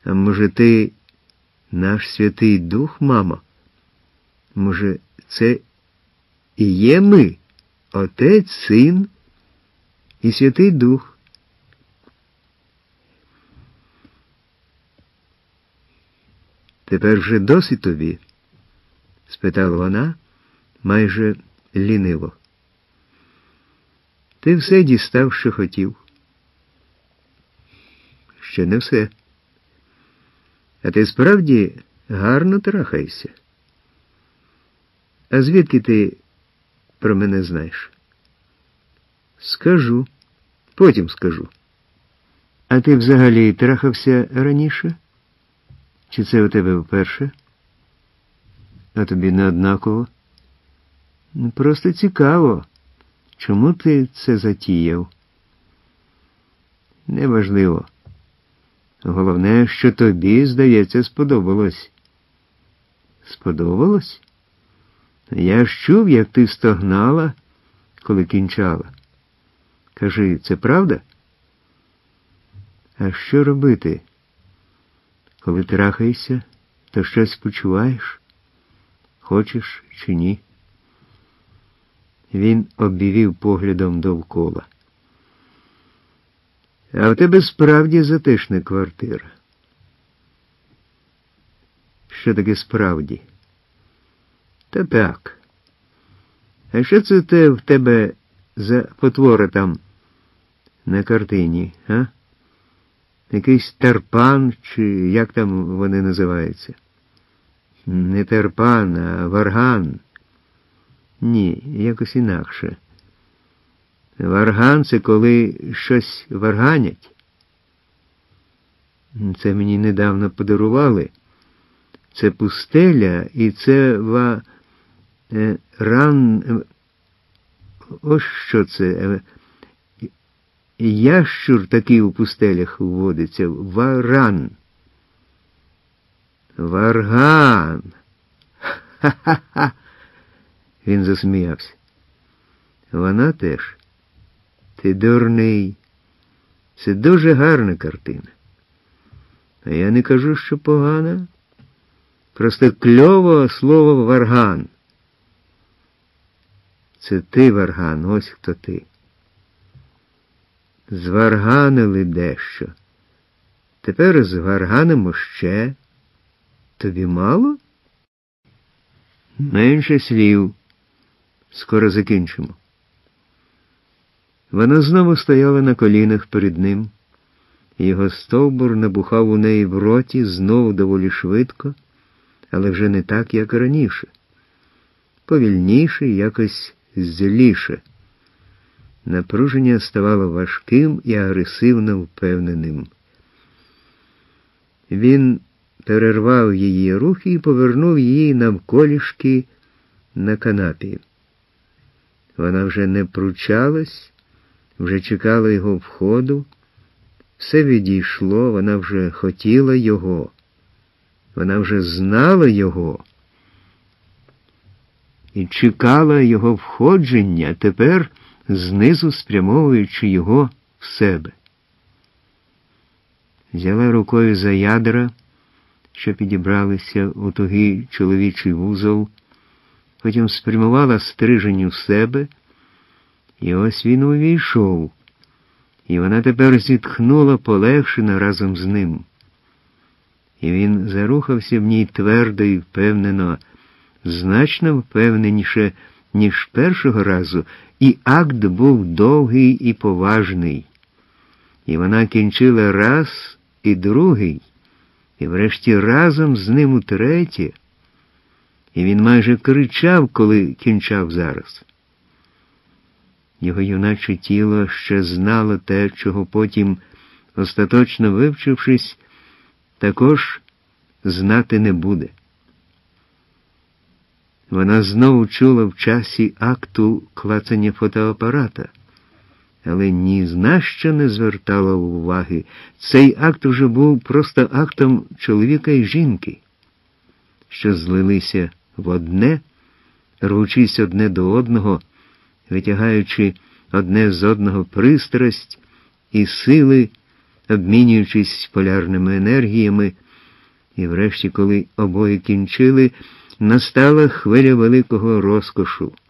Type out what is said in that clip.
А може, ти наш Святий Дух, мамо? Може, це і є ми, Отець, Син і Святий Дух? Тепер вже досить тобі? Спитала вона майже ліниво. Ти все дістав, що хотів. Ще не все. А ти справді гарно трахаєшся. А звідки ти про мене знаєш? Скажу. Потім скажу. А ти взагалі трахався раніше? Чи це у тебе вперше? А тобі не однаково? Просто цікаво. Чому ти це затіяв? Неважливо. Головне, що тобі, здається, сподобалось. Сподобалось? Я ж чув, як ти стогнала, коли кінчала. Кажи, це правда? А що робити? Коли трахаєшся, то щось почуваєш? Хочеш чи ні? Він обвів поглядом довкола. А в тебе справді затишна квартира. Що таке справді? Та так. А що це в тебе за потвора там на картині, а? Якийсь тарпан, чи як там вони називаються? Не тарпан, а варган. Ні, якось інакше. Варган – це коли щось варганять. Це мені недавно подарували. Це пустеля, і це ось що це. Ящур такий у пустелях вводиться. Варан. Варган. Ха-ха-ха. Він засміявся. Вона теж. Ти дурний. Це дуже гарна картина. А я не кажу, що погана. Просто кльово слово варган. Це ти, варган, ось хто ти. Зварганили дещо. Тепер зварганимо ще. Тобі мало? Менше слів. Скоро закінчимо. Вона знову стояла на колінах перед ним. Його стовбур набухав у неї в роті знову доволі швидко, але вже не так, як раніше. Повільніше, якось зліше. Напруження ставало важким і агресивно впевненим. Він перервав її рухи і повернув її навколішки на канапі. Вона вже не пручалась, вже чекала його входу. Все відійшло, вона вже хотіла його. Вона вже знала його. І чекала його входження, тепер знизу спрямовуючи його в себе. Взяла рукою за ядра, що підібралися у тугий чоловічий вузол, потім спрямувала стрижень у себе, і ось він увійшов, і вона тепер зітхнула полегшена разом з ним. І він зарухався в ній твердо і впевнено, значно впевненіше, ніж першого разу, і акт був довгий і поважний. І вона кінчила раз і другий, і врешті разом з ним утретє. І він майже кричав, коли кінчав зараз. Його юначе тіло ще знало те, чого потім, остаточно вивчившись, також знати не буде. Вона знову чула в часі акту клацання фотоапарата, але ні на що не звертала уваги. Цей акт уже був просто актом чоловіка і жінки, що злилися в одне, рвучись одне до одного, витягаючи одне з одного пристрасть і сили, обмінюючись полярними енергіями, і врешті, коли обоє кінчили, настала хвиля великого розкошу.